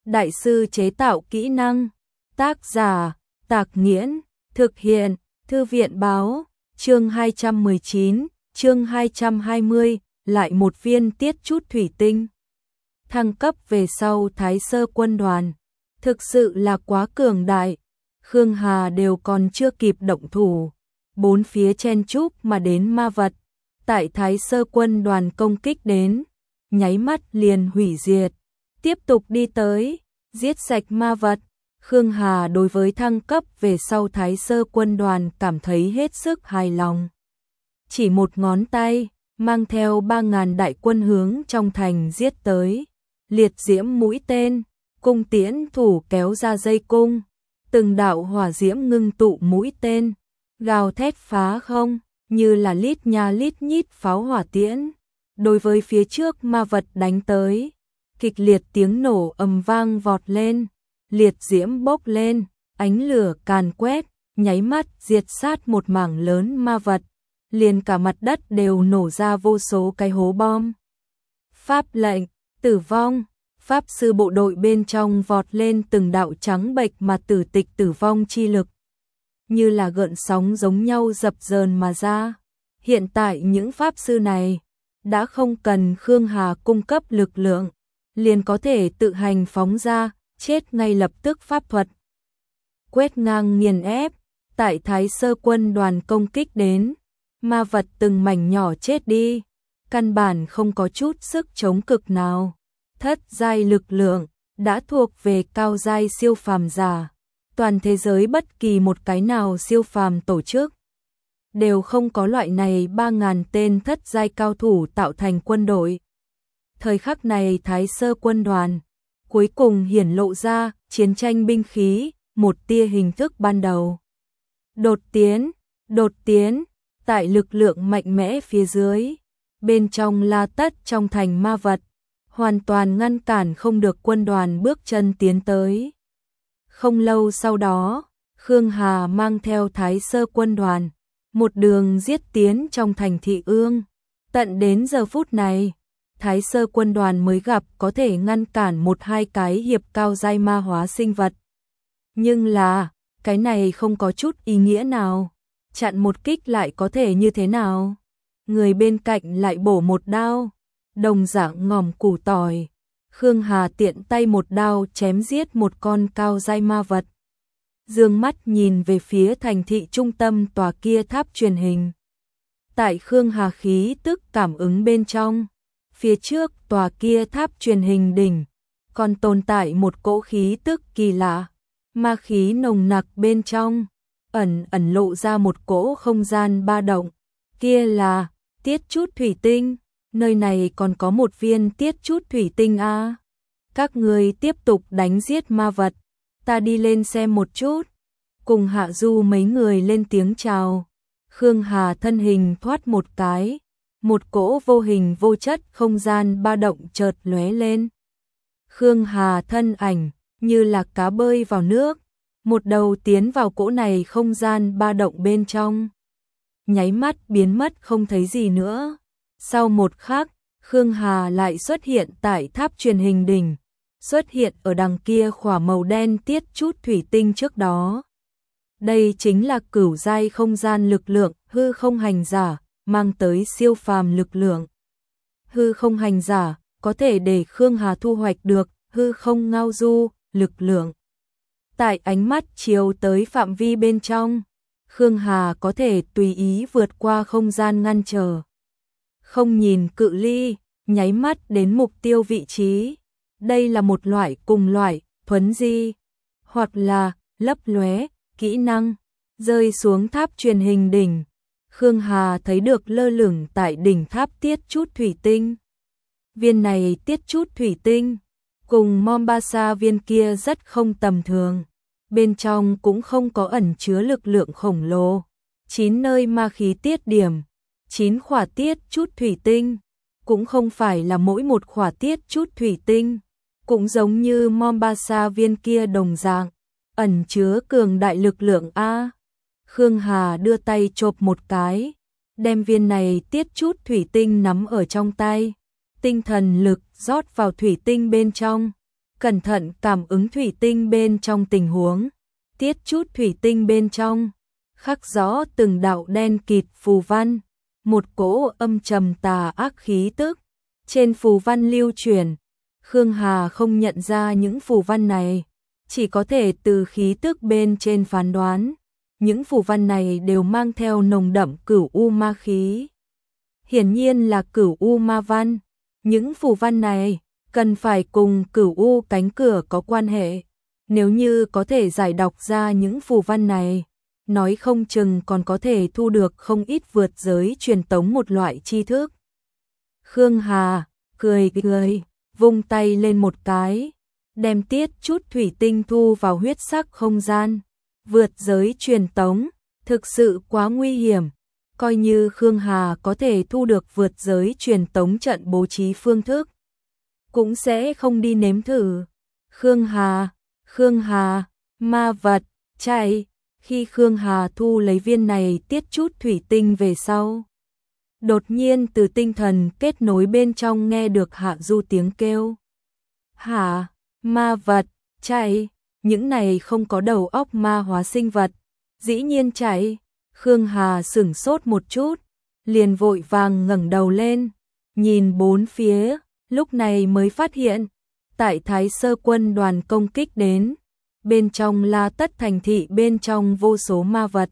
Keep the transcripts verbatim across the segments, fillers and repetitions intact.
Đại sư chế tạo kỹ năng. Tác giả, Tạc Nghiễn. Thực hiện, Thư viện báo. Chương hai trăm mười chín, chương hai trăm hai mươi, lại một viên tiết chút thủy tinh. Thăng cấp về sau Thái Sơ quân đoàn. Thực sự là quá cường đại. Khương Hà đều còn chưa kịp động thủ. Bốn phía chen chúc mà đến ma vật. Tại Thái Sơ quân đoàn công kích đến. Nháy mắt liền hủy diệt. Tiếp tục đi tới. Giết sạch ma vật. Khương Hà đối với thăng cấp về sau Thái Sơ quân đoàn cảm thấy hết sức hài lòng. Chỉ một ngón tay, mang theo ba ngàn đại quân hướng trong thành giết tới. Liệt diễm mũi tên, cung tiễn thủ kéo ra dây cung. Từng đạo hỏa diễm ngưng tụ mũi tên, gào thét phá không, như là lít nha lít nhít pháo hỏa tiễn. Đối với phía trước ma vật đánh tới, kịch liệt tiếng nổ ầm vang vọt lên. Liệt diễm bốc lên, ánh lửa càn quét, nháy mắt diệt sát một mảng lớn ma vật, liền cả mặt đất đều nổ ra vô số cái hố bom. Pháp lệnh, tử vong, pháp sư bộ đội bên trong vọt lên từng đạo trắng bệch mà tử tịch tử vong chi lực, như là gợn sóng giống nhau dập dờn mà ra. Hiện tại những pháp sư này đã không cần Khương Hà cung cấp lực lượng, liền có thể tự hành phóng ra, chết ngay lập tức pháp thuật. Quét ngang nghiền ép, tại Thái Sơ quân đoàn công kích đến, ma vật từng mảnh nhỏ chết đi, căn bản không có chút sức chống cực nào. Thất giai lực lượng đã thuộc về cao giai siêu phàm giả, toàn thế giới bất kỳ một cái nào siêu phàm tổ chức đều không có loại này ba ngàn tên thất giai cao thủ tạo thành quân đội. Thời khắc này Thái Sơ quân đoàn cuối cùng hiển lộ ra chiến tranh binh khí, một tia hình thức ban đầu. Đột tiến, đột tiến, tại lực lượng mạnh mẽ phía dưới, bên trong La Tất trong thành ma vật, hoàn toàn ngăn cản không được quân đoàn bước chân tiến tới. Không lâu sau đó, Khương Hà mang theo Thái Sơ quân đoàn, một đường giết tiến trong thành thị Ương. Tận đến giờ phút này, Thái Sơ quân đoàn mới gặp có thể ngăn cản một hai cái hiệp cao giai ma hóa sinh vật. Nhưng là, cái này không có chút ý nghĩa nào. Chặn một kích lại có thể như thế nào? Người bên cạnh lại bổ một đao, đồng dạng ngòm củ tỏi. Khương Hà tiện tay một đao chém giết một con cao giai ma vật. Dương mắt nhìn về phía thành thị trung tâm tòa kia tháp truyền hình. Tại Khương Hà khí tức cảm ứng bên trong, phía trước tòa kia tháp truyền hình đỉnh, còn tồn tại một cỗ khí tức kỳ lạ, ma khí nồng nặc bên trong, ẩn ẩn lộ ra một cỗ không gian ba động. Kia là tiết chút thủy tinh, nơi này còn có một viên tiết chút thủy tinh a. À. Các người tiếp tục đánh giết ma vật, ta đi lên xem một chút. Cùng Hạ Du mấy người lên tiếng chào. Khương Hà thân hình thoát một cái, một cỗ vô hình vô chất không gian ba động chợt lóe lên. Khương Hà thân ảnh như là cá bơi vào nước, một đầu tiến vào cỗ này không gian ba động bên trong. Nháy mắt biến mất không thấy gì nữa. Sau một khắc, Khương Hà lại xuất hiện tại tháp truyền hình đỉnh, xuất hiện ở đằng kia khỏa màu đen tiết chút thủy tinh trước đó. Đây chính là cửu giai không gian lực lượng hư không hành giả, mang tới siêu phàm lực lượng. Hư không hành giả có thể để Khương Hà thu hoạch được hư không ngao du lực lượng. Tại ánh mắt chiếu tới phạm vi bên trong, Khương Hà có thể tùy ý vượt qua không gian ngăn trở. Không nhìn cự ly, nháy mắt đến mục tiêu vị trí. Đây là một loại cùng loại thuấn di, hoặc là lấp lóe, kỹ năng. Rơi xuống tháp truyền hình đỉnh, Khương Hà thấy được lơ lửng tại đỉnh tháp tiết chút thủy tinh. Viên này tiết chút thủy tinh, cùng Mombasa viên kia rất không tầm thường. Bên trong cũng không có ẩn chứa lực lượng khổng lồ. Chín nơi ma khí tiết điểm, chín khỏa tiết chút thủy tinh, cũng không phải là mỗi một khỏa tiết chút thủy tinh, cũng giống như Mombasa viên kia đồng dạng, ẩn chứa cường đại lực lượng A. Khương Hà đưa tay chộp một cái, đem viên này tiết chút thủy tinh nắm ở trong tay, tinh thần lực rót vào thủy tinh bên trong, cẩn thận cảm ứng thủy tinh bên trong tình huống, tiết chút thủy tinh bên trong, khắc rõ từng đạo đen kịt phù văn, một cỗ âm trầm tà ác khí tức trên phù văn lưu truyền. Khương Hà không nhận ra những phù văn này, chỉ có thể từ khí tức bên trên phán đoán, những phù văn này đều mang theo nồng đậm cửu u ma khí. Hiển nhiên là cửu u ma văn, những phù văn này cần phải cùng cửu u cánh cửa có quan hệ. Nếu như có thể giải đọc ra những phù văn này, nói không chừng còn có thể thu được không ít vượt giới truyền tống một loại tri thức. Khương Hà cười cười, vung tay lên một cái, đem tiết chút thủy tinh thu vào huyết sắc không gian. Vượt giới truyền tống, thực sự quá nguy hiểm. Coi như Khương Hà có thể thu được vượt giới truyền tống trận bố trí phương thức, cũng sẽ không đi nếm thử. Khương Hà, Khương Hà, ma vật, chạy. Khi Khương Hà thu lấy viên này tiết chút thủy tinh về sau, đột nhiên từ tinh thần kết nối bên trong nghe được Hạ Du tiếng kêu. Hả, ma vật, chạy, những này không có đầu óc ma hóa sinh vật, dĩ nhiên chạy. Khương Hà sửng sốt một chút, liền vội vàng ngẩng đầu lên, nhìn bốn phía, lúc này mới phát hiện, tại Thái Sơ quân đoàn công kích đến, bên trong La Tất thành thị bên trong vô số ma vật.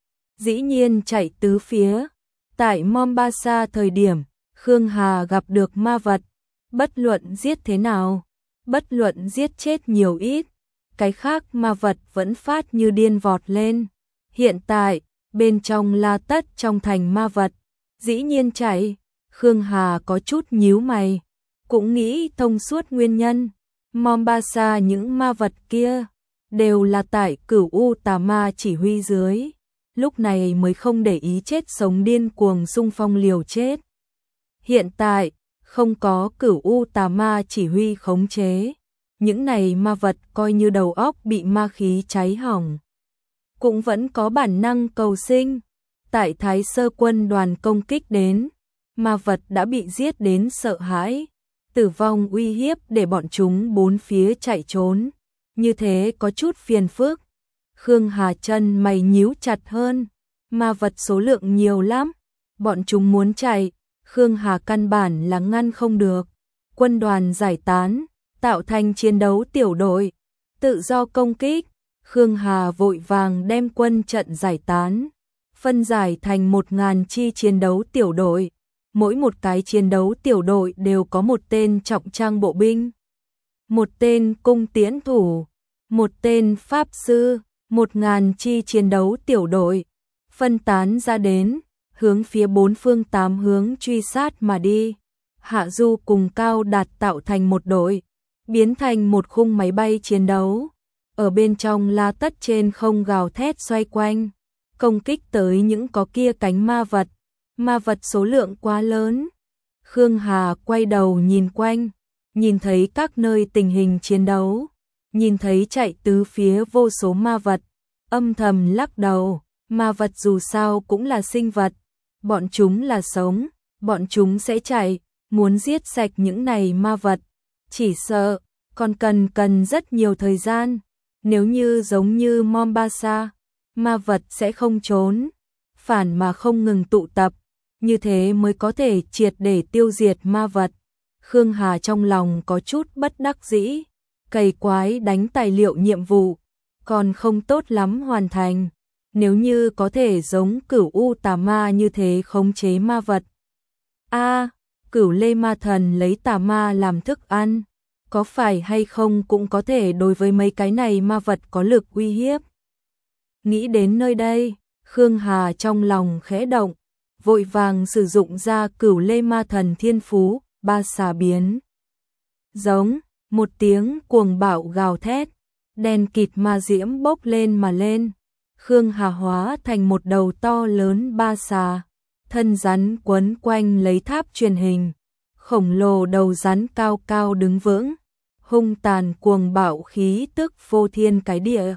Dĩ nhiên chạy tứ phía, tại Mombasa thời điểm, Khương Hà gặp được ma vật, bất luận giết thế nào, bất luận giết chết nhiều ít, cái khác ma vật vẫn phát như điên vọt lên. Hiện tại, bên trong La Tất trong thành ma vật, dĩ nhiên chạy. Khương Hà có chút nhíu mày, cũng nghĩ thông suốt nguyên nhân. Mombasa những ma vật kia đều là tại Cửu U tà ma chỉ huy dưới, lúc này mới không để ý chết sống điên cuồng xung phong liều chết. Hiện tại, không có Cửu U tà ma chỉ huy khống chế, những này ma vật coi như đầu óc bị ma khí cháy hỏng, cũng vẫn có bản năng cầu sinh. Tại Thái Sơ quân đoàn công kích đến, ma vật đã bị giết đến sợ hãi, tử vong uy hiếp để bọn chúng bốn phía chạy trốn, như thế có chút phiền phức. Khương Hà chân mày nhíu chặt hơn, ma vật số lượng nhiều lắm, bọn chúng muốn chạy, Khương Hà căn bản là ngăn không được. Quân đoàn giải tán, tạo thành chiến đấu tiểu đội, tự do công kích. Khương Hà vội vàng đem quân trận giải tán, phân giải thành một ngàn chi chiến đấu tiểu đội. Mỗi một cái chiến đấu tiểu đội đều có một tên trọng trang bộ binh, một tên cung tiễn thủ, một tên pháp sư. Một ngàn chi chiến đấu tiểu đội phân tán ra đến, hướng phía bốn phương tám hướng truy sát mà đi. Hạ Du cùng Cao Đạt tạo thành một đội, biến thành một khung máy bay chiến đấu, ở bên trong La Tất trên không gào thét xoay quanh, công kích tới những có kia cánh ma vật. Ma vật số lượng quá lớn. Khương Hà quay đầu nhìn quanh, nhìn thấy các nơi tình hình chiến đấu, nhìn thấy chạy tứ phía vô số ma vật, âm thầm lắc đầu. Ma vật dù sao cũng là sinh vật, bọn chúng là sống, bọn chúng sẽ chạy, muốn giết sạch những này ma vật, chỉ sợ còn cần cần rất nhiều thời gian. Nếu như giống như Mombasa, ma vật sẽ không trốn, phản mà không ngừng tụ tập, như thế mới có thể triệt để tiêu diệt ma vật. Khương Hà trong lòng có chút bất đắc dĩ, cày quái đánh tài liệu nhiệm vụ, còn không tốt lắm hoàn thành. Nếu như có thể giống Cửu U tà ma như thế khống chế ma vật. A, à, Cửu Lê ma thần lấy tà ma làm thức ăn, có phải hay không cũng có thể đối với mấy cái này ma vật có lực uy hiếp. Nghĩ đến nơi đây, Khương Hà trong lòng khẽ động, vội vàng sử dụng ra Cửu Lê ma thần thiên phú, ba xà biến. Giống, một tiếng cuồng bạo gào thét, đèn kịt ma diễm bốc lên mà lên. Khương Hà hóa thành một đầu to lớn ba xà, thân rắn quấn quanh lấy tháp truyền hình, khổng lồ đầu rắn cao cao đứng vững, hung tàn cuồng bạo khí tức vô thiên cái địa.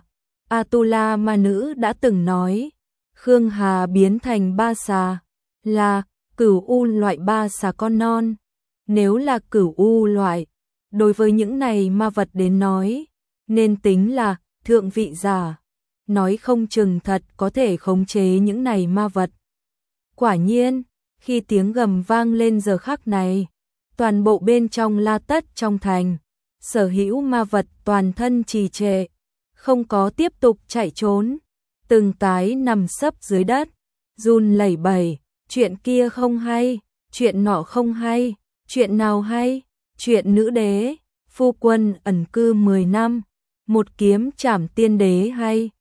Atula ma nữ đã từng nói, Khương Hà biến thành ba xà, là Cửu U loại ba xà con non. Nếu là Cửu U loại, đối với những này ma vật đến nói, nên tính là thượng vị giả, nói không chừng thật có thể khống chế những này ma vật. Quả nhiên, khi tiếng gầm vang lên giờ khắc này, toàn bộ bên trong La Tất trong thành, sở hữu ma vật toàn thân trì trệ, không có tiếp tục chạy trốn, từng tái nằm sấp dưới đất, run lẩy bẩy, chuyện kia không hay, chuyện nọ không hay, chuyện nào hay, chuyện nữ đế, phu quân ẩn cư mười năm, một kiếm trảm tiên đế hay,